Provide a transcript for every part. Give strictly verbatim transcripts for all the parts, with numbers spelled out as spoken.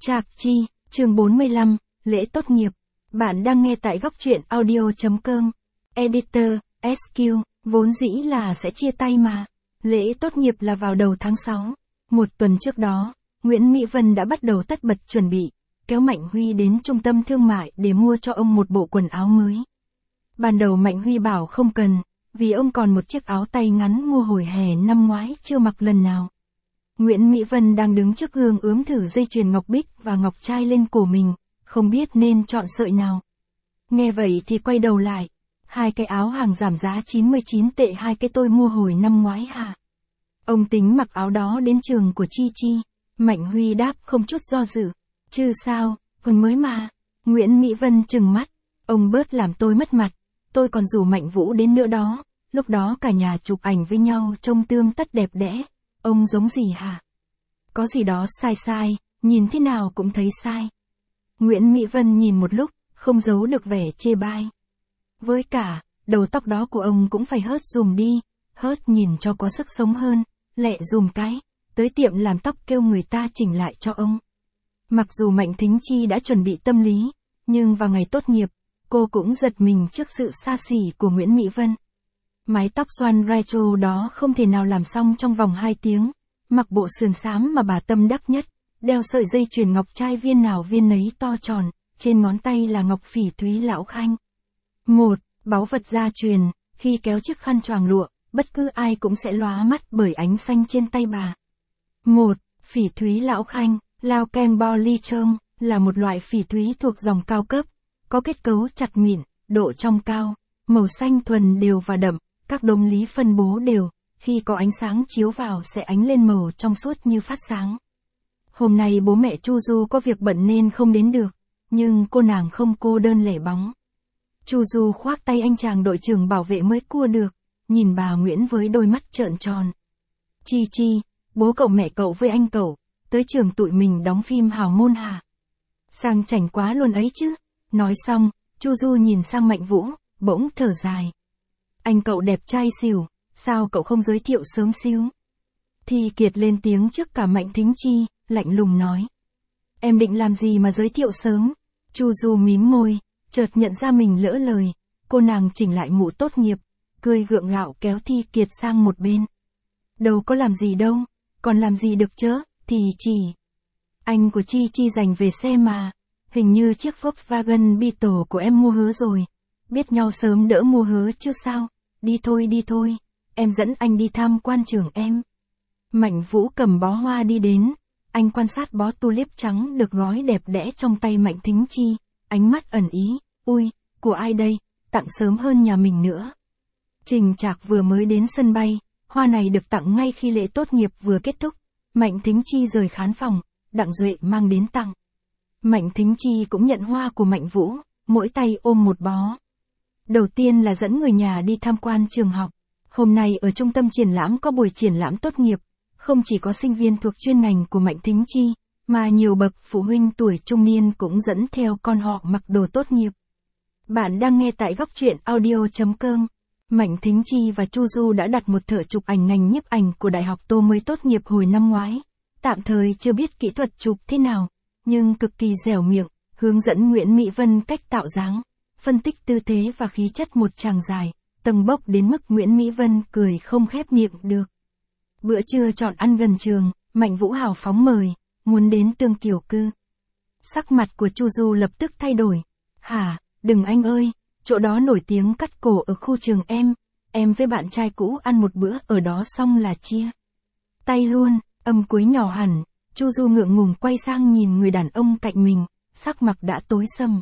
Trạc Chi, chương bốn mươi lăm, lễ tốt nghiệp. Bạn đang nghe tại góc truyện audio.com. Editor, ét quy, vốn dĩ là sẽ chia tay mà. Lễ tốt nghiệp là vào đầu tháng sáu. Một tuần trước đó, Nguyễn Mỹ Vân đã bắt đầu tất bật chuẩn bị, kéo Mạnh Huy đến trung tâm thương mại để mua cho ông một bộ quần áo mới. Ban đầu Mạnh Huy bảo không cần, vì ông còn một chiếc áo tay ngắn mua hồi hè năm ngoái chưa mặc lần nào. Nguyễn Mỹ Vân đang đứng trước gương ướm thử dây chuyền ngọc bích và ngọc trai lên cổ mình, không biết nên chọn sợi nào. Nghe vậy thì quay đầu lại, hai cái áo hàng giảm giá chín mươi chín tệ, hai cái tôi mua hồi năm ngoái hả? Ông tính mặc áo đó đến trường của Chi Chi. Mạnh Huy đáp không chút do dự, chứ sao, còn mới mà. Nguyễn Mỹ Vân trừng mắt, ông bớt làm tôi mất mặt, tôi còn rủ Mạnh Vũ đến nữa đó, lúc đó cả nhà chụp ảnh với nhau trông tươm tất đẹp đẽ, ông giống gì hả? Có gì đó sai sai, nhìn thế nào cũng thấy sai. Nguyễn Mỹ Vân nhìn một lúc, không giấu được vẻ chê bai. Với cả, đầu tóc đó của ông cũng phải hớt dùm đi, hớt nhìn cho có sức sống hơn, lẹ dùm cái, tới tiệm làm tóc kêu người ta chỉnh lại cho ông. Mặc dù Mạnh Thính Chi đã chuẩn bị tâm lý, nhưng vào ngày tốt nghiệp, cô cũng giật mình trước sự xa xỉ của Nguyễn Mỹ Vân. Mái tóc xoăn retro đó không thể nào làm xong trong vòng hai tiếng, mặc bộ sườn xám mà bà tâm đắc nhất, đeo sợi dây chuyền ngọc trai viên nào viên nấy to tròn, trên ngón tay là ngọc phỉ thúy lão khanh. Một, báu vật gia truyền, khi kéo chiếc khăn choàng lụa, bất cứ ai cũng sẽ lóa mắt bởi ánh xanh trên tay bà. Một, phỉ thúy lão khanh, lao kem bo ly trông, là một loại phỉ thúy thuộc dòng cao cấp, có kết cấu chặt mịn, độ trong cao, màu xanh thuần đều và đậm, các đốm lý phân bố đều, khi có ánh sáng chiếu vào sẽ ánh lên màu trong suốt như phát sáng. Hôm nay bố mẹ Chu Du có việc bận nên không đến được, nhưng cô nàng không cô đơn lẻ bóng. Chu Du khoác tay anh chàng đội trưởng bảo vệ mới cua được, nhìn bà Nguyễn với đôi mắt trợn tròn. Chi Chi, bố cậu mẹ cậu với anh cậu, tới trường tụi mình đóng phim hào môn hả? Sang chảnh quá luôn ấy chứ. Nói xong, Chu Du nhìn sang Mạnh Vũ, bỗng thở dài. Anh cậu đẹp trai xỉu, sao cậu không giới thiệu sớm xíu? Thi Kiệt lên tiếng trước cả Mạnh Thính Chi, lạnh lùng nói. Em định làm gì mà giới thiệu sớm? Chu Du mím môi, chợt nhận ra mình lỡ lời, cô nàng chỉnh lại mũ tốt nghiệp, cười gượng gạo kéo Thi Kiệt sang một bên. Đâu có làm gì đâu, còn làm gì được chớ, thì chỉ. Anh của Chi Chi dành về xe mà, hình như chiếc Volkswagen Beetle của em mua hứa rồi, biết nhau sớm đỡ mua hứa chứ sao, đi thôi đi thôi, em dẫn anh đi tham quan trường em. Mạnh Vũ cầm bó hoa đi đến, anh quan sát bó tulip trắng được gói đẹp đẽ trong tay Mạnh Thính Chi, ánh mắt ẩn ý, ui, của ai đây, tặng sớm hơn nhà mình nữa. Trình Trạc vừa mới đến sân bay, hoa này được tặng ngay khi lễ tốt nghiệp vừa kết thúc, Mạnh Thính Chi rời khán phòng, Đặng Duệ mang đến tặng. Mạnh Thính Chi cũng nhận hoa của Mạnh Vũ, mỗi tay ôm một bó. Đầu tiên là dẫn người nhà đi tham quan trường học. Hôm nay ở trung tâm triển lãm có buổi triển lãm tốt nghiệp, không chỉ có sinh viên thuộc chuyên ngành của Mạnh Thính Chi, mà nhiều bậc phụ huynh tuổi trung niên cũng dẫn theo con họ mặc đồ tốt nghiệp. Bạn đang nghe tại góc truyện audio.com. Mạnh Thính Chi và Chu Du đã đặt một thợ chụp ảnh ngành nhiếp ảnh của Đại học Tô mới tốt nghiệp hồi năm ngoái. Tạm thời chưa biết kỹ thuật chụp thế nào, nhưng cực kỳ dẻo miệng, hướng dẫn Nguyễn Mỹ Vân cách tạo dáng, phân tích tư thế và khí chất một chàng dài, tầng bốc đến mức Nguyễn Mỹ Vân cười không khép miệng được. Bữa trưa chọn ăn gần trường, Mạnh Vũ hào phóng mời, muốn đến Tương Kiều Cư. Sắc mặt của Chu Du lập tức thay đổi. Hả, đừng anh ơi, chỗ đó nổi tiếng cắt cổ ở khu trường em, em với bạn trai cũ ăn một bữa ở đó xong là chia tay luôn. Âm cuối nhỏ hẳn, Chu Du ngượng ngùng quay sang nhìn người đàn ông cạnh mình, sắc mặt đã tối sầm.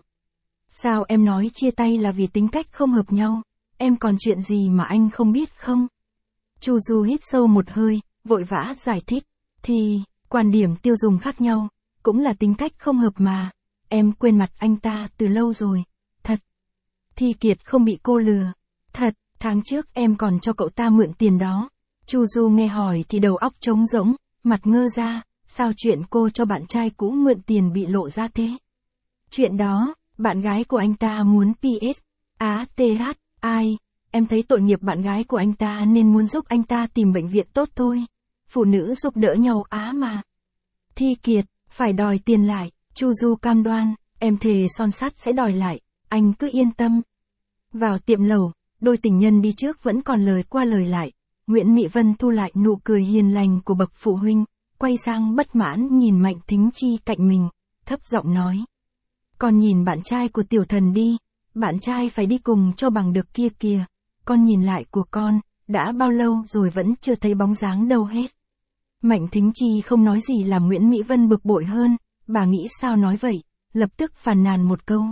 Sao em nói chia tay là vì tính cách không hợp nhau, em còn chuyện gì mà anh không biết không? Chu Du hít sâu một hơi, vội vã giải thích, thì, quan điểm tiêu dùng khác nhau, cũng là tính cách không hợp mà, em quên mặt anh ta từ lâu rồi, thật. Thi Kiệt không bị cô lừa, thật, tháng trước em còn cho cậu ta mượn tiền đó. Chu Du nghe hỏi thì đầu óc trống rỗng, mặt ngơ ra, sao chuyện cô cho bạn trai cũ mượn tiền bị lộ ra thế? Chuyện đó, bạn gái của anh ta muốn pê ét, á tê hát, ai, em thấy tội nghiệp bạn gái của anh ta nên muốn giúp anh ta tìm bệnh viện tốt thôi. Phụ nữ giúp đỡ nhau á mà. Thi Kiệt, Phải đòi tiền lại, Chu Du cam đoan, em thề son sắt sẽ đòi lại, anh cứ yên tâm. Vào tiệm lẩu, đôi tình nhân đi trước vẫn còn lời qua lời lại. Nguyễn Mỹ Vân thu lại nụ cười hiền lành của bậc phụ huynh, quay sang bất mãn nhìn Mạnh Thính Chi cạnh mình, thấp giọng nói. Con nhìn bạn trai của tiểu thần đi, bạn trai phải đi cùng cho bằng được kia kìa, con nhìn lại của con, đã bao lâu rồi vẫn chưa thấy bóng dáng đâu hết. Mạnh Thính Chi không nói gì làm Nguyễn Mỹ Vân bực bội hơn, bà nghĩ sao nói vậy, lập tức phàn nàn một câu.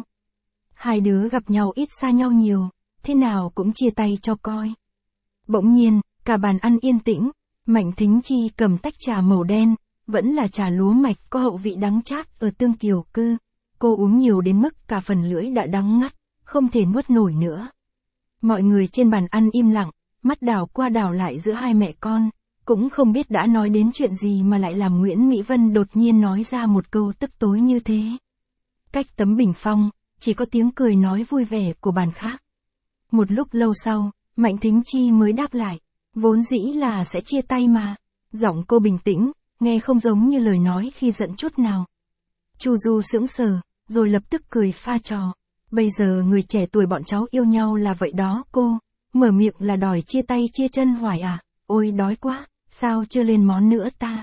Hai đứa gặp nhau ít xa nhau nhiều, thế nào cũng chia tay cho coi. Bỗng nhiên, cả bàn ăn yên tĩnh, Mạnh Thính Chi cầm tách trà màu đen, vẫn là trà lúa mạch có hậu vị đắng chát ở tương kiều cư. Cô uống nhiều đến mức cả phần lưỡi đã đắng ngắt, không thể nuốt nổi nữa. Mọi người trên bàn ăn im lặng, mắt đảo qua đảo lại giữa hai mẹ con, cũng không biết đã nói đến chuyện gì mà lại làm Nguyễn Mỹ Vân đột nhiên nói ra một câu tức tối như thế. Cách tấm bình phong, chỉ có tiếng cười nói vui vẻ của bàn khác. Một lúc lâu sau, Mạnh Thính Chi mới đáp lại, vốn dĩ là sẽ chia tay mà. Giọng cô bình tĩnh, nghe không giống như lời nói khi giận chút nào. Chu Du sững sờ, rồi lập tức cười pha trò. Bây giờ người trẻ tuổi bọn cháu yêu nhau là vậy đó cô, mở miệng là đòi chia tay chia chân hoài à, ôi đói quá, sao chưa lên món nữa ta.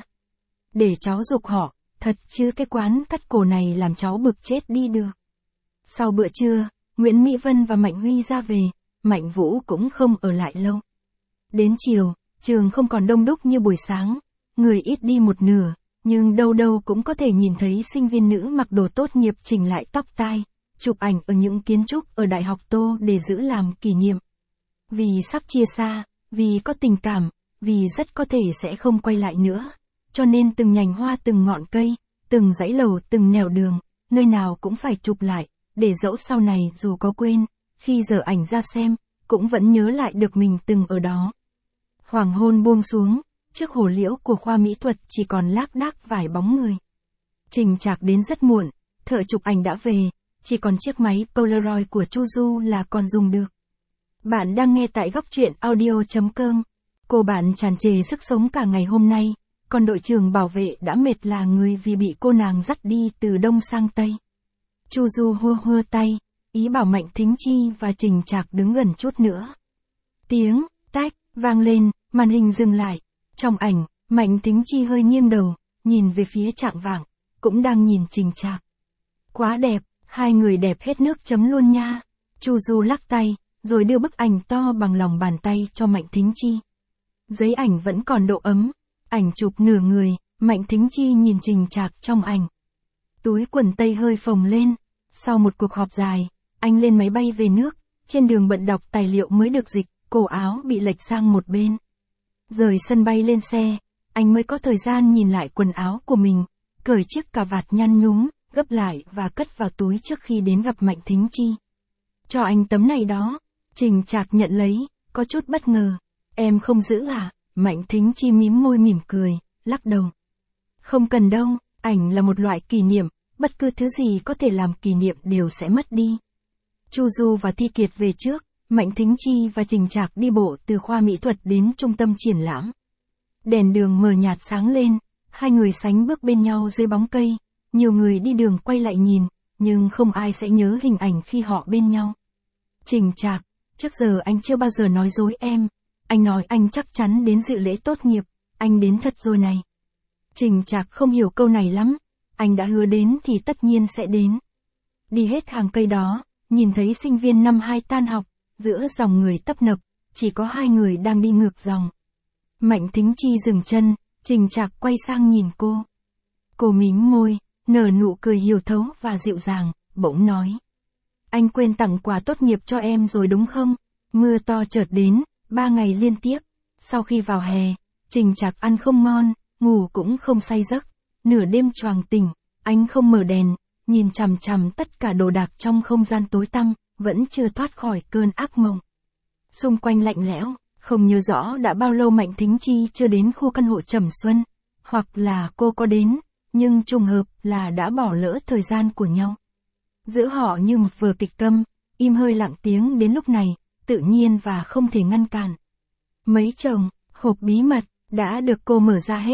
Để cháu giục họ, thật chứ cái quán cắt cổ này làm cháu bực chết đi được. Sau bữa trưa, Nguyễn Mỹ Vân và Mạnh Huy ra về, Mạnh Vũ cũng không ở lại lâu. Đến chiều, trường không còn đông đúc như buổi sáng, người ít đi một nửa, nhưng đâu đâu cũng có thể nhìn thấy sinh viên nữ mặc đồ tốt nghiệp chỉnh lại tóc tai, chụp ảnh ở những kiến trúc ở Đại học Tô để giữ làm kỷ niệm. Vì sắp chia xa, vì có tình cảm, vì rất có thể sẽ không quay lại nữa, cho nên từng nhành hoa từng ngọn cây, từng dãy lầu từng nẻo đường, nơi nào cũng phải chụp lại, để dẫu sau này dù có quên, khi dở ảnh ra xem, cũng vẫn nhớ lại được mình từng ở đó. Hoàng hôn buông xuống, trước hồ liễu của khoa mỹ thuật chỉ còn lác đác vài bóng người. Trình Trạc đến rất muộn, thợ chụp ảnh đã về, chỉ còn chiếc máy Polaroid của Chu Du là còn dùng được. Bạn đang nghe tại góc truyện audio chấm com. Cô bạn tràn trề sức sống cả ngày hôm nay, còn đội trưởng bảo vệ đã mệt là người vì bị cô nàng dắt đi từ đông sang tây. Chu Du hua hua tay, ý bảo Mạnh Thính Chi và Trình Trạc đứng gần chút nữa. Tiếng tách vang lên, màn hình dừng lại. Trong ảnh, Mạnh Thính Chi hơi nghiêng đầu, nhìn về phía Trạng Vạng, cũng đang nhìn Trình Trạc. Quá đẹp, hai người đẹp hết nước chấm luôn nha. Chu Du lắc tay, rồi đưa bức ảnh to bằng lòng bàn tay cho Mạnh Thính Chi. Giấy ảnh vẫn còn độ ấm, ảnh chụp nửa người, Mạnh Thính Chi nhìn Trình Trạc trong ảnh. Túi quần tây hơi phồng lên, sau một cuộc họp dài, anh lên máy bay về nước, trên đường bận đọc tài liệu mới được dịch, cổ áo bị lệch sang một bên. Rời sân bay lên xe, anh mới có thời gian nhìn lại quần áo của mình, cởi chiếc cà vạt nhăn nhúm, gấp lại và cất vào túi trước khi đến gặp Mạnh Thính Chi. Cho anh tấm này đó. Trình Trạc nhận lấy, có chút bất ngờ. Em không giữ à? Mạnh Thính Chi mím môi mỉm cười, lắc đầu. Không cần đâu, ảnh là một loại kỷ niệm, bất cứ thứ gì có thể làm kỷ niệm đều sẽ mất đi. Chu Du và Thi Kiệt về trước, Mạnh Thính Chi và Trình Trạc đi bộ từ khoa mỹ thuật đến trung tâm triển lãm. Đèn đường mờ nhạt sáng lên, hai người sánh bước bên nhau dưới bóng cây, nhiều người đi đường quay lại nhìn, nhưng không ai sẽ nhớ hình ảnh khi họ bên nhau. Trình Trạc, trước giờ anh chưa bao giờ nói dối em, anh nói anh chắc chắn đến dự lễ tốt nghiệp, anh đến thật rồi này. Trình Trạc không hiểu câu này lắm, anh đã hứa đến thì tất nhiên sẽ đến. Đi hết hàng cây đó, nhìn thấy sinh viên năm hai tan học, giữa dòng người tấp nập, chỉ có hai người đang đi ngược dòng. Mạnh Thính Chi dừng chân, Trình Trạc quay sang nhìn cô. Cô mím môi, nở nụ cười hiểu thấu và dịu dàng, bỗng nói. Anh quên tặng quà tốt nghiệp cho em rồi đúng không? Mưa to chợt đến, ba ngày liên tiếp. Sau khi vào hè, Trình Trạc ăn không ngon, ngủ cũng không say giấc. Nửa đêm choàng tỉnh, anh không mở đèn, nhìn chằm chằm tất cả đồ đạc trong không gian tối tăm, vẫn chưa thoát khỏi cơn ác mộng. Xung quanh lạnh lẽo, không nhớ rõ đã bao lâu Mạnh Thính Chi chưa đến khu căn hộ Trầm Xuân, hoặc là cô có đến, nhưng trùng hợp là đã bỏ lỡ thời gian của nhau. Giữa họ như một vở kịch câm, im hơi lặng tiếng đến lúc này, tự nhiên và không thể ngăn cản. Mấy chồng, hộp bí mật, đã được cô mở ra hết,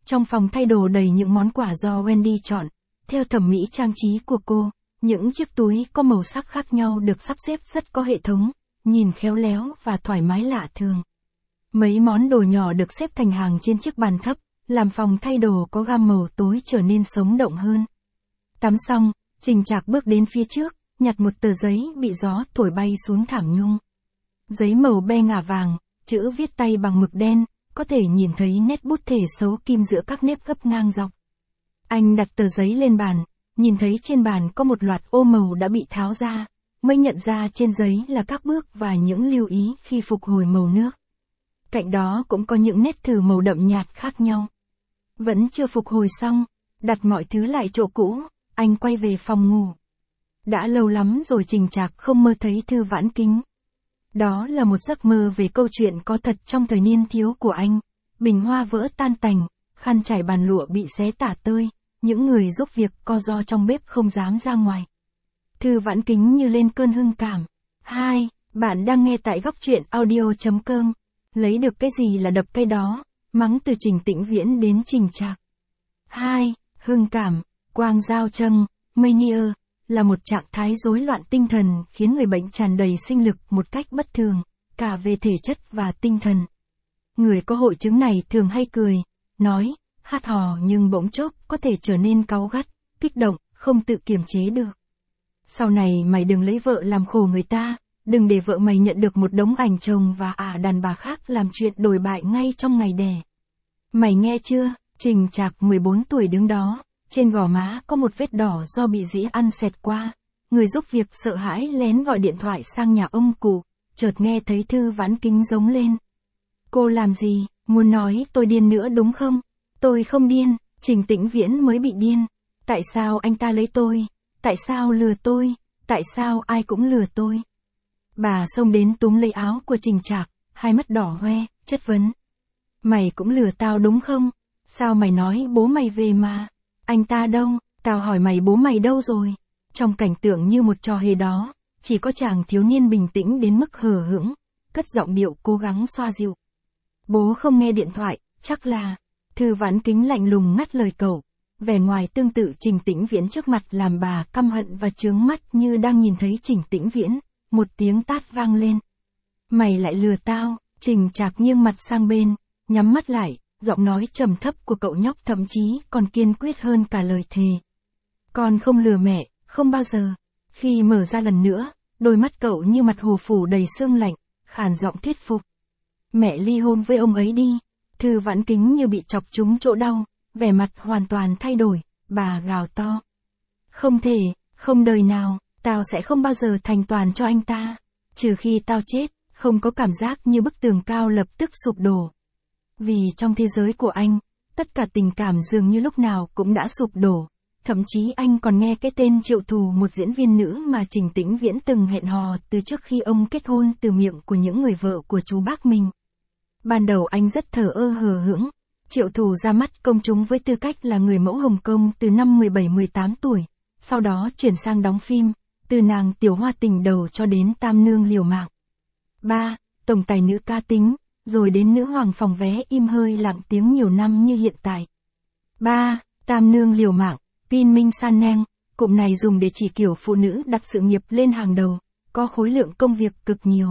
Trong phòng thay đồ đầy những món quà do Wendy chọn, theo thẩm mỹ trang trí của cô, những chiếc túi có màu sắc khác nhau được sắp xếp rất có hệ thống, nhìn khéo léo và thoải mái lạ thường. Mấy món đồ nhỏ được xếp thành hàng trên chiếc bàn thấp, làm phòng thay đồ có gam màu tối trở nên sống động hơn. Tắm xong, Trình Trạc bước đến phía trước, nhặt một tờ giấy bị gió thổi bay xuống thảm nhung. Giấy màu be ngả vàng, chữ viết tay bằng mực đen, có thể nhìn thấy nét bút thể xấu kim giữa các nếp gấp ngang dọc. Anh đặt tờ giấy lên bàn, nhìn thấy trên bàn có một loạt ô màu đã bị tháo ra, mới nhận ra trên giấy là các bước và những lưu ý khi phục hồi màu nước. Cạnh đó cũng có những nét thử màu đậm nhạt khác nhau. Vẫn chưa phục hồi xong, đặt mọi thứ lại chỗ cũ, anh quay về phòng ngủ. Đã lâu lắm rồi Trình Trạc không mơ thấy Thư Vãn Kính. Đó là một giấc mơ về câu chuyện có thật trong thời niên thiếu của anh. Bình hoa vỡ tan tành, khăn trải bàn lụa bị xé tả tơi, những người giúp việc co ro trong bếp không dám ra ngoài. Thư Vãn Kính như lên cơn hưng cảm. Hai, bạn đang nghe tại góc truyện audio chấm com. Lấy được cái gì là đập cái đó, mắng từ Trình Tĩnh Viễn đến Trình Trạc. Hai, hưng cảm, quang giao trâng, mania, là một trạng thái rối loạn tinh thần khiến người bệnh tràn đầy sinh lực một cách bất thường, cả về thể chất và tinh thần. Người có hội chứng này thường hay cười, nói, hát hò nhưng bỗng chốc có thể trở nên cáu gắt, kích động, không tự kiềm chế được. Sau này mày đừng lấy vợ làm khổ người ta, đừng để vợ mày nhận được một đống ảnh chồng và ả đàn bà khác làm chuyện đồi bại ngay trong ngày đẻ. Mày nghe chưa? Trình Trạc mười bốn tuổi đứng đó, trên gò má có một vết đỏ do bị dĩ ăn xẹt qua. Người giúp việc sợ hãi lén gọi điện thoại sang nhà ông cụ, chợt nghe thấy Thư Vãn Kính giống lên. Cô làm gì, muốn nói tôi điên nữa đúng không? Tôi không điên, Trình Tĩnh Viễn mới bị điên. Tại sao anh ta lấy tôi? Tại sao lừa tôi? Tại sao ai cũng lừa tôi? Bà xông đến túm lấy áo của Trình Trạc, hai mắt đỏ hoe, chất vấn. Mày cũng lừa tao đúng không? Sao mày nói bố mày về mà? Anh ta đâu? Tao hỏi mày bố mày đâu rồi? Trong cảnh tượng như một trò hề đó, chỉ có chàng thiếu niên bình tĩnh đến mức hờ hững, cất giọng điệu cố gắng xoa dịu. Bố không nghe điện thoại, chắc là... Thư Vãn Kính lạnh lùng ngắt lời cậu, vẻ ngoài tương tự Trình Tĩnh Viễn trước mặt làm bà căm hận và trướng mắt như đang nhìn thấy Trình Tĩnh Viễn, một tiếng tát vang lên. Mày lại lừa tao, Trình Trạc nghiêng mặt sang bên, nhắm mắt lại, giọng nói trầm thấp của cậu nhóc thậm chí còn kiên quyết hơn cả lời thề. Con không lừa mẹ, không bao giờ. Khi mở ra lần nữa, đôi mắt cậu như mặt hồ phủ đầy sương lạnh, khàn giọng thuyết phục. Mẹ ly hôn với ông ấy đi. Thư Vãn Kính như bị chọc trúng chỗ đau, vẻ mặt hoàn toàn thay đổi, bà gào to. Không thể, không đời nào, tao sẽ không bao giờ thành toàn cho anh ta. Trừ khi tao chết, không có cảm giác như bức tường cao lập tức sụp đổ. Vì trong thế giới của anh, tất cả tình cảm dường như lúc nào cũng đã sụp đổ. Thậm chí anh còn nghe cái tên Triệu Thù, một diễn viên nữ mà Trình Tĩnh Viễn từng hẹn hò từ trước khi ông kết hôn, từ miệng của những người vợ của chú bác mình. Ban đầu anh rất thờ ơ hờ hững. Triệu Thù ra mắt công chúng với tư cách là người mẫu Hồng Kông từ năm mười bảy mười tám tuổi, sau đó chuyển sang đóng phim, từ nàng tiểu hoa tình đầu cho đến tam nương liều mạng. ba. Tổng tài nữ ca tính, rồi đến nữ hoàng phòng vé im hơi lặng tiếng nhiều năm như hiện tại. ba. Tam nương liều mạng, Pin Minh San Neng, cụm này dùng để chỉ kiểu phụ nữ đặt sự nghiệp lên hàng đầu, có khối lượng công việc cực nhiều.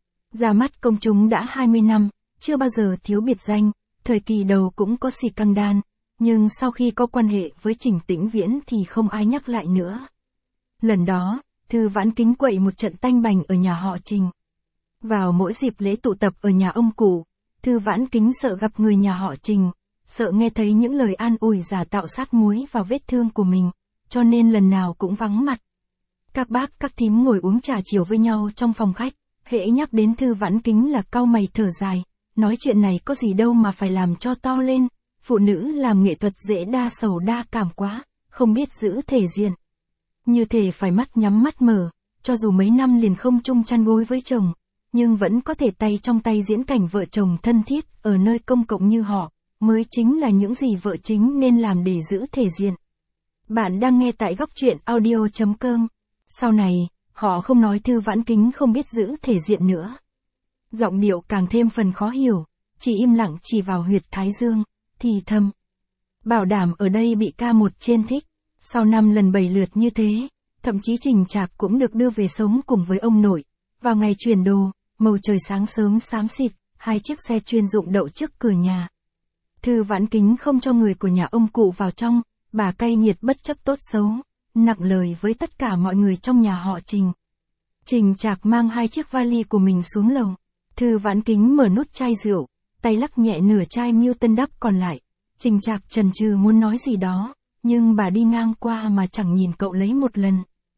Ra mắt công chúng đã hai mươi năm, chưa bao giờ thiếu biệt danh, thời kỳ đầu cũng có xì căng đan, nhưng sau khi có quan hệ với Trình Tĩnh Viễn thì không ai nhắc lại nữa. Lần đó, Thư Vãn Kính quậy một trận tanh bành ở nhà họ Trình. Vào mỗi dịp lễ tụ tập ở nhà ông cụ, Thư Vãn Kính sợ gặp người nhà họ Trình, sợ nghe thấy những lời an ủi giả tạo sát muối vào vết thương của mình, cho nên lần nào cũng vắng mặt. Các bác các thím ngồi uống trà chiều với nhau trong phòng khách, hễ nhắc đến Thư Vãn Kính là cau mày thở dài, nói chuyện này có gì đâu mà phải làm cho to lên, phụ nữ làm nghệ thuật dễ đa sầu đa cảm quá, không biết giữ thể diện. Như thể phải mắt nhắm mắt mở, cho dù mấy năm liền không chung chăn gối với chồng, nhưng vẫn có thể tay trong tay diễn cảnh vợ chồng thân thiết ở nơi công cộng như họ, mới chính là những gì vợ chính nên làm để giữ thể diện. Bạn đang nghe tại góc truyện audio chấm com. Sau này, họ không nói Thư Vãn Kính không biết giữ thể diện nữa. Giọng điệu càng thêm phần khó hiểu, chỉ im lặng chỉ vào huyệt thái dương, thì thầm. Bảo đảm ở đây bị ca một trên thích. Sau năm lần bảy lượt như thế, thậm chí Trình Trạc cũng được đưa về sống cùng với ông nội. Vào ngày chuyển đồ, màu trời sáng sớm xám xịt, hai chiếc xe chuyên dụng đậu trước cửa nhà. Thư Vãn Kính không cho người của nhà ông cụ vào trong, bà cay nghiệt bất chấp tốt xấu, nặng lời với tất cả mọi người trong nhà họ Trình. Trình Trạc mang hai chiếc vali của mình xuống lầu. Thư Vãn Kính mở nút chai rượu, tay lắc nhẹ nửa chai Milton Đắp còn lại. Trình Trạc chần chừ muốn nói gì đó, nhưng bà đi ngang qua mà chẳng nhìn cậu lấy một lần.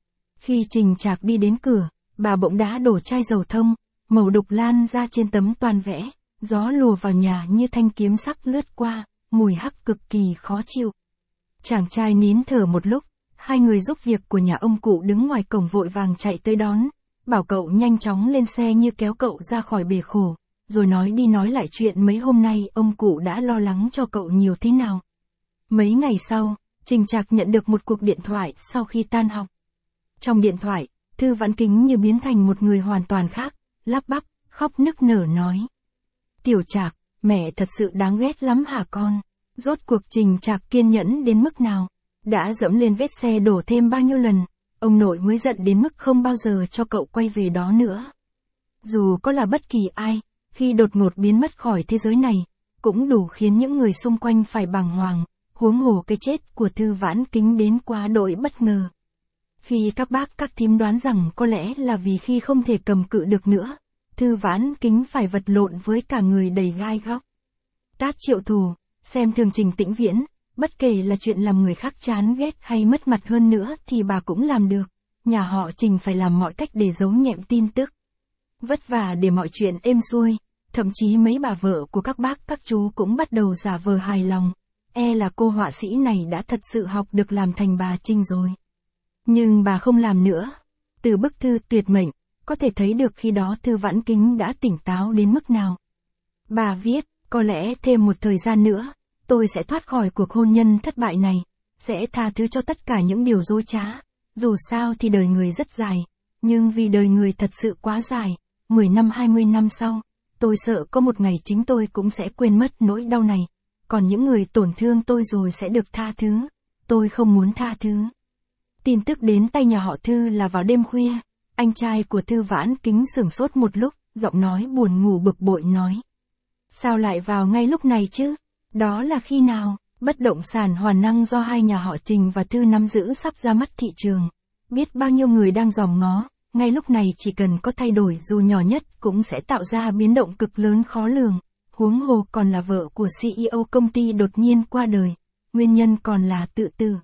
Khi Trình Trạc đi đến cửa, bà bỗng đá đổ chai dầu thông, màu đục lan ra trên tấm toàn vẽ, gió lùa vào nhà như thanh kiếm sắc lướt qua, mùi hắc cực kỳ khó chịu. Chàng trai nín thở một lúc, hai người giúp việc của nhà ông cụ đứng ngoài cổng vội vàng chạy tới đón, bảo cậu nhanh chóng lên xe như kéo cậu ra khỏi bể khổ, rồi nói đi nói lại chuyện mấy hôm nay ông cụ đã lo lắng cho cậu nhiều thế nào. Mấy ngày sau, Trình Trạc nhận được một cuộc điện thoại sau khi tan học. Trong điện thoại, Thư Vãn Kính như biến thành một người hoàn toàn khác, lắp bắp, khóc nức nở nói. Tiểu Trạc, mẹ thật sự đáng ghét lắm hả con? Rốt cuộc Trình Trạc kiên nhẫn đến mức nào? Đã dẫm lên vết xe đổ thêm bao nhiêu lần, ông nội mới giận đến mức không bao giờ cho cậu quay về đó nữa. Dù có là bất kỳ ai, khi đột ngột biến mất khỏi thế giới này, cũng đủ khiến những người xung quanh phải bàng hoàng, huống hồ cái chết của Thư Vãn Kính đến quá đỗi bất ngờ. Khi các bác các thím đoán rằng có lẽ là vì khi không thể cầm cự được nữa, Thư Vãn Kính phải vật lộn với cả người đầy gai góc. Tát triệu thù, xem thường Trình Tĩnh Viễn, bất kể là chuyện làm người khác chán ghét hay mất mặt hơn nữa thì bà cũng làm được. Nhà họ Trình phải làm mọi cách để giấu nhẹm tin tức. Vất vả để mọi chuyện êm xuôi, thậm chí mấy bà vợ của các bác các chú cũng bắt đầu giả vờ hài lòng. E là cô họa sĩ này đã thật sự học được làm thành bà Trình rồi. Nhưng bà không làm nữa. Từ bức thư tuyệt mệnh, có thể thấy được khi đó Thư Vãn Kính đã tỉnh táo đến mức nào. Bà viết, có lẽ thêm một thời gian nữa, tôi sẽ thoát khỏi cuộc hôn nhân thất bại này, sẽ tha thứ cho tất cả những điều dối trá. Dù sao thì đời người rất dài, nhưng vì đời người thật sự quá dài, mười năm hai mươi năm sau, tôi sợ có một ngày chính tôi cũng sẽ quên mất nỗi đau này. Còn những người tổn thương tôi rồi sẽ được tha thứ. Tôi không muốn tha thứ. Tin tức đến tay nhà họ Thư là vào đêm khuya. Anh trai của Thư Vãn Kính sửng sốt một lúc, giọng nói buồn ngủ bực bội nói. Sao lại vào ngay lúc này chứ? Đó là khi nào? Bất động sản Hoàn Năng do hai nhà họ Trình và Thư nắm giữ sắp ra mắt thị trường. Biết bao nhiêu người đang dòm ngó, ngay lúc này chỉ cần có thay đổi dù nhỏ nhất cũng sẽ tạo ra biến động cực lớn khó lường. Huống hồ còn là vợ của xê e ô công ty đột nhiên qua đời, nguyên nhân còn là tự tử.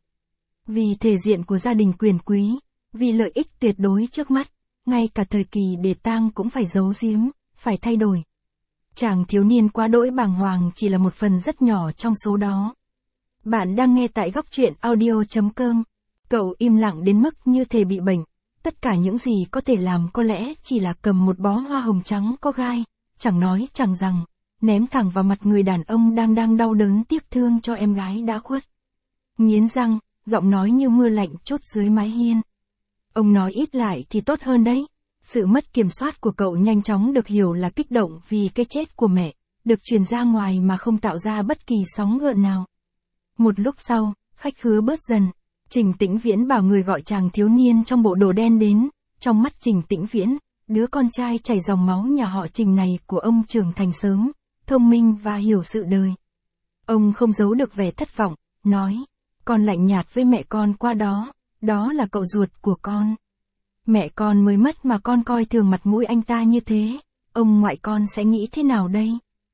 Vì thể diện của gia đình quyền quý, vì lợi ích tuyệt đối trước mắt, ngay cả thời kỳ để tang cũng phải giấu giếm, phải thay đổi. Chàng thiếu niên quá đỗi bàng hoàng chỉ là một phần rất nhỏ trong số đó. Bạn đang nghe tại góc truyện audio chấm com. Cậu im lặng đến mức như thể bị bệnh. Tất cả những gì có thể làm có lẽ chỉ là cầm một bó hoa hồng trắng có gai, chẳng nói chẳng rằng, ném thẳng vào mặt người đàn ông đang đang đau đớn tiếc thương cho em gái đã khuất. Nghiến răng, giọng nói như mưa lạnh trút dưới mái hiên. Ông nói ít lại thì tốt hơn đấy. Sự mất kiểm soát của cậu nhanh chóng được hiểu là kích động vì cái chết của mẹ, được truyền ra ngoài mà không tạo ra bất kỳ sóng gợn nào. Một lúc sau, khách khứa bớt dần. Trình Tĩnh Viễn bảo người gọi chàng thiếu niên trong bộ đồ đen đến. Trong mắt Trình Tĩnh Viễn, đứa con trai chảy dòng máu nhà họ Trình này của ông trưởng thành sớm, thông minh và hiểu sự đời. Ông không giấu được vẻ thất vọng, nói, con lạnh nhạt với mẹ con qua đó, đó là cậu ruột của con. Mẹ con mới mất mà con coi thường mặt mũi anh ta như thế, ông ngoại con sẽ nghĩ thế nào đây?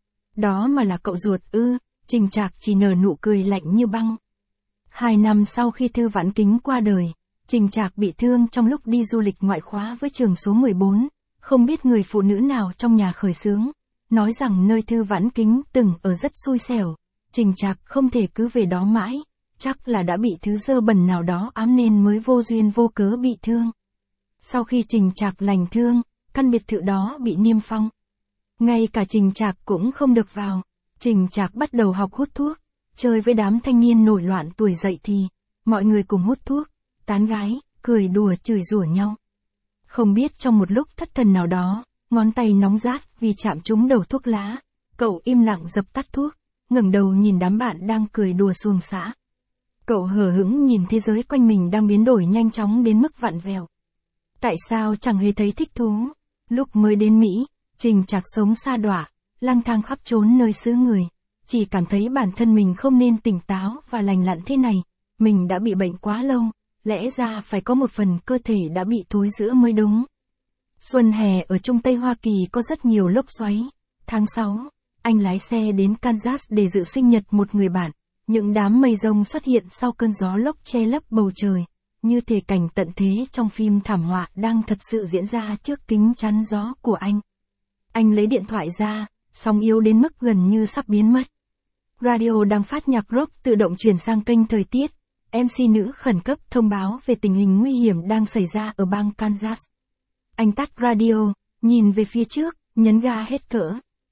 Đó mà là cậu ruột ư? Trình Trạc chỉ nở nụ cười lạnh như băng. Hai năm sau khi Thư Vãn Kính qua đời, Trình Trạc bị thương trong lúc đi du lịch ngoại khóa với trường số mười bốn, không biết người phụ nữ nào trong nhà khởi xướng, nói rằng nơi Thư Vãn Kính từng ở rất xui xẻo, Trình Trạc không thể cứ về đó mãi, chắc là đã bị thứ dơ bẩn nào đó ám nên mới vô duyên vô cớ bị thương. Sau khi Trình Trạc lành thương, căn biệt thự đó bị niêm phong. Ngay cả Trình Trạc cũng không được vào. Trình Trạc bắt đầu học hút thuốc, chơi với đám thanh niên nổi loạn tuổi dậy thì, mọi người cùng hút thuốc, tán gái, cười đùa chửi rủa nhau. Không biết trong một lúc thất thần nào đó, ngón tay nóng rát vì chạm trúng đầu thuốc lá, cậu im lặng dập tắt thuốc, ngẩng đầu nhìn đám bạn đang cười đùa xuồng xã. Cậu hờ hững nhìn thế giới quanh mình đang biến đổi nhanh chóng đến mức vặn vẹo. Tại sao chẳng hề thấy thích thú? Lúc mới đến Mỹ, Trình Trạc sống xa đọa, lang thang khắp trốn nơi xứ người, chỉ cảm thấy bản thân mình không nên tỉnh táo và lành lặn thế này, mình đã bị bệnh quá lâu, lẽ ra phải có một phần cơ thể đã bị thối rữa mới đúng. Xuân hè ở Trung Tây Hoa Kỳ có rất nhiều lốc xoáy. Tháng sáu, anh lái xe đến Kansas để dự sinh nhật một người bạn. Những đám mây rông xuất hiện sau cơn gió lốc che lấp bầu trời, như thể cảnh tận thế trong phim thảm họa đang thật sự diễn ra trước kính chắn gió của anh. Anh lấy điện thoại ra, sóng yếu đến mức gần như sắp biến mất. Radio đang phát nhạc rock tự động chuyển sang kênh thời tiết. em xê nữ khẩn cấp thông báo về tình hình nguy hiểm đang xảy ra ở bang Kansas. Anh tắt radio, nhìn về phía trước, nhấn ga hết cỡ.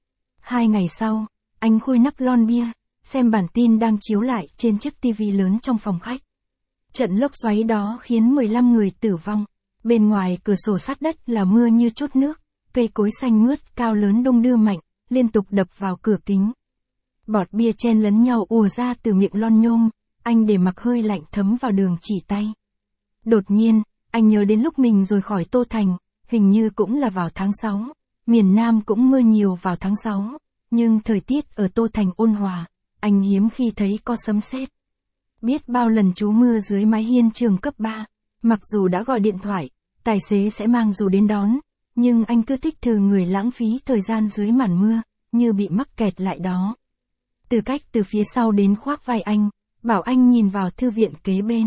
Hai ngày sau, anh khui nắp lon bia, xem bản tin đang chiếu lại trên chiếc tivi lớn trong phòng khách. Trận lốc xoáy đó khiến mười lăm người tử vong. Bên ngoài cửa sổ sát đất là mưa như trút nước, cây cối xanh mướt cao lớn đung đưa mạnh, liên tục đập vào cửa kính. Bọt bia chen lấn nhau ùa ra từ miệng lon nhôm, anh để mặc hơi lạnh thấm vào đường chỉ tay. Đột nhiên, anh nhớ đến lúc mình rồi khỏi Tô Thành, hình như cũng là vào tháng sáu, miền Nam cũng mưa nhiều vào tháng sáu, nhưng thời tiết ở Tô Thành ôn hòa, anh hiếm khi thấy có sấm sét. Biết bao lần trú mưa dưới mái hiên trường cấp ba, mặc dù đã gọi điện thoại, tài xế sẽ mang dù đến đón, nhưng anh cứ thích thừ người lãng phí thời gian dưới màn mưa, như bị mắc kẹt lại đó. Từ cách từ phía sau đến khoác vai anh, bảo anh nhìn vào thư viện kế bên.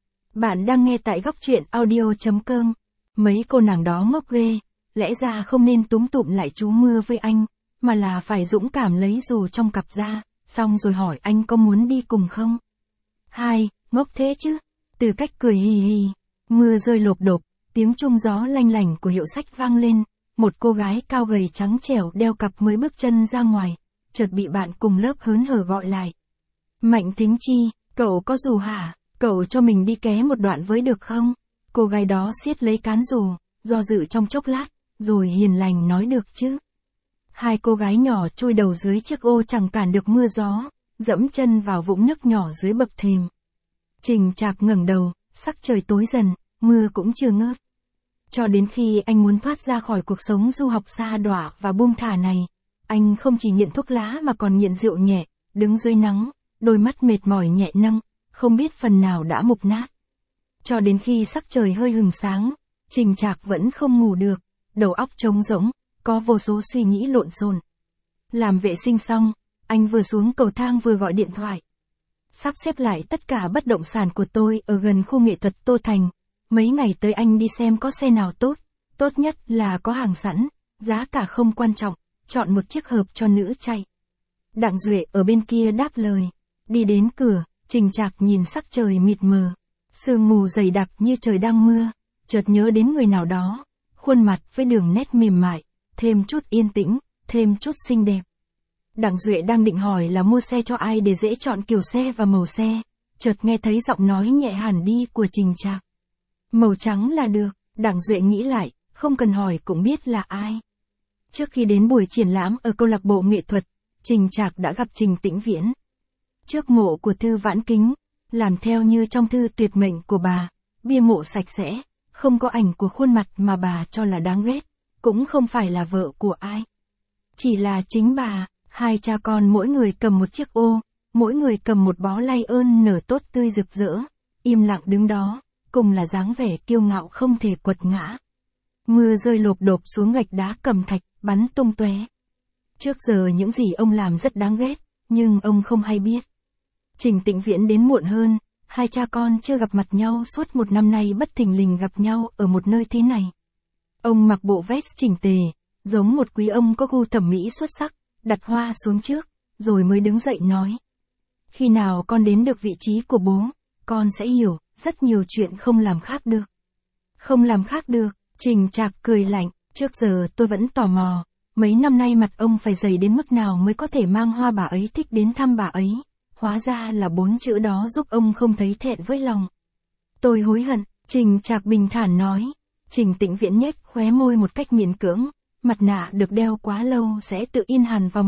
Bạn đang nghe tại góc truyện audio chấm com. Mấy cô nàng đó ngốc ghê, lẽ ra không nên túm tụm lại trú mưa với anh, mà là phải dũng cảm lấy dù trong cặp ra, xong rồi hỏi anh có muốn đi cùng không. Hai, ngốc thế chứ. Từ cách cười hì hì, mưa rơi lộp đột, tiếng chuông gió lanh lảnh của hiệu sách vang lên, một cô gái cao gầy trắng trẻo đeo cặp mới bước chân ra ngoài, chợt bị bạn cùng lớp hớn hở gọi lại. Mạnh Thính Chi, cậu có dù hả? Cậu cho mình đi ké một đoạn với được không? Cô gái đó siết lấy cán dù, do dự trong chốc lát, rồi hiền lành nói được chứ. Hai cô gái nhỏ chui đầu dưới chiếc ô chẳng cản được mưa gió, dẫm chân vào vũng nước nhỏ dưới bậc thềm. Trình Trạc ngẩng đầu, sắc trời tối dần, mưa cũng chưa ngớt. Cho đến khi anh muốn thoát ra khỏi cuộc sống du học xa đọa và buông thả này, anh không chỉ nghiện thuốc lá mà còn nghiện rượu nhẹ, đứng dưới nắng, đôi mắt mệt mỏi nhẹ nâng, không biết phần nào đã mục nát. Cho đến khi sắc trời hơi hừng sáng, Trình Trạc vẫn không ngủ được, đầu óc trống rỗng, có vô số suy nghĩ lộn xộn. Làm vệ sinh xong, anh vừa xuống cầu thang vừa gọi điện thoại. Sắp xếp lại tất cả bất động sản của tôi ở gần khu nghệ thuật Tô Thành. Mấy ngày tới anh đi xem có xe nào tốt, tốt nhất là có hàng sẵn, giá cả không quan trọng, chọn một chiếc hợp cho nữ chạy. Đặng Duệ ở bên kia đáp lời. Đi đến cửa, Trình Trạc nhìn sắc trời mịt mờ, sương mù dày đặc như trời đang mưa, chợt nhớ đến người nào đó, khuôn mặt với đường nét mềm mại, thêm chút yên tĩnh, thêm chút xinh đẹp. Đặng Duệ đang định hỏi là mua xe cho ai để dễ chọn kiểu xe và màu xe, chợt nghe thấy giọng nói nhẹ hẳn đi của Trình Trạc. Màu trắng là được. Đặng Duệ nghĩ lại, không cần hỏi cũng biết là ai. Trước khi đến buổi triển lãm ở câu lạc bộ nghệ thuật, Trình Trạc đã gặp Trình Tĩnh Viễn. Trước mộ của Thư Vãn Kính, làm theo như trong thư tuyệt mệnh của bà, bia mộ sạch sẽ, không có ảnh của khuôn mặt mà bà cho là đáng ghét, cũng không phải là vợ của ai. Chỉ là chính bà, hai cha con mỗi người cầm một chiếc ô, mỗi người cầm một bó lay ơn nở tốt tươi rực rỡ, im lặng đứng đó, cùng là dáng vẻ kiêu ngạo không thể quật ngã. Mưa rơi lộp độp xuống gạch đá cẩm thạch, bắn tung tóe. Trước giờ những gì ông làm rất đáng ghét, nhưng ông không hay biết. Trình Tĩnh Viễn đến muộn hơn, hai cha con chưa gặp mặt nhau suốt một năm nay bất thình lình gặp nhau ở một nơi thế này. Ông mặc bộ vest chỉnh tề, giống một quý ông có gu thẩm mỹ xuất sắc, đặt hoa xuống trước, rồi mới đứng dậy nói. Khi nào con đến được vị trí của bố, con sẽ hiểu, rất nhiều chuyện không làm khác được. Không làm khác được, Trình Trạc cười lạnh, trước giờ tôi vẫn tò mò, mấy năm nay mặt ông phải dày đến mức nào mới có thể mang hoa bà ấy thích đến thăm bà ấy. Hóa ra là bốn chữ đó giúp ông không thấy thẹn với lòng. Tôi hối hận, Trình Trạc bình thản nói. Trình Tĩnh Viễn nhếch khóe môi một cách miễn cưỡng, mặt nạ được đeo quá lâu sẽ tự in hằn vào mặt,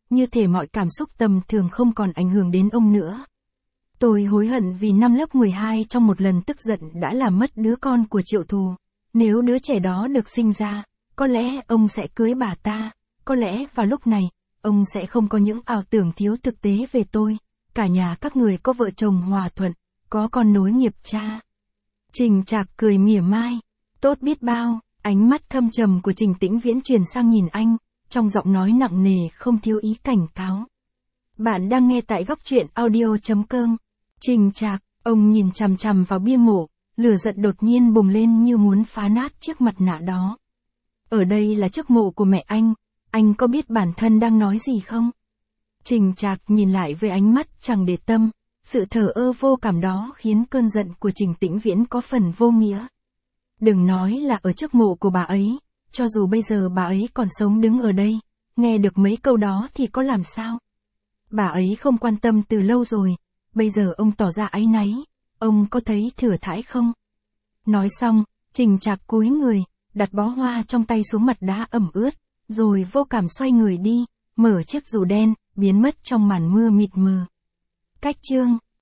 như thể mọi cảm xúc tầm thường không còn ảnh hưởng đến ông nữa. Tôi hối hận vì năm lớp mười hai trong một lần tức giận đã làm mất đứa con của Triệu Thù. Nếu đứa trẻ đó được sinh ra, có lẽ ông sẽ cưới bà ta, có lẽ vào lúc này, ông sẽ không có những ảo tưởng thiếu thực tế về tôi. Cả nhà các người có vợ chồng hòa thuận, có con nối nghiệp cha. Trình Trạc cười mỉa mai. Tốt biết bao, ánh mắt thâm trầm của Trình Tĩnh Viễn truyền sang nhìn anh, trong giọng nói nặng nề không thiếu ý cảnh cáo. Bạn đang nghe tại góc truyện audio chấm com. Trình Trạc, ông nhìn chằm chằm vào bia mộ, lửa giận đột nhiên bùng lên như muốn phá nát chiếc mặt nạ đó. Ở đây là chiếc mộ của mẹ anh, anh có biết bản thân đang nói gì không? Trình Trạc nhìn lại với ánh mắt chẳng để tâm, sự thờ ơ vô cảm đó khiến cơn giận của Trình Tĩnh Viễn có phần vô nghĩa. Đừng nói là ở trước mộ của bà ấy, cho dù bây giờ bà ấy còn sống đứng ở đây, nghe được mấy câu đó thì có làm sao? Bà ấy không quan tâm từ lâu rồi, bây giờ ông tỏ ra áy náy, ông có thấy thừa thãi không? Nói xong, Trình Trạc cúi người, đặt bó hoa trong tay xuống mặt đá ẩm ướt, rồi vô cảm xoay người đi, mở chiếc dù đen, biến mất trong màn mưa mịt mờ. Cách chương